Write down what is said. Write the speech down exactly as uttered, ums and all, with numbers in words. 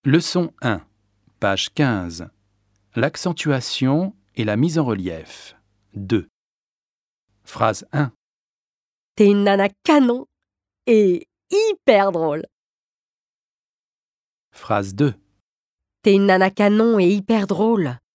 Leçon un, page quinze. L'accentuation et la mise en relief. deux. Phrase un. T'es une nana canon et hyper drôle. Phrase deux. T'es une nana canon et hyper drôle.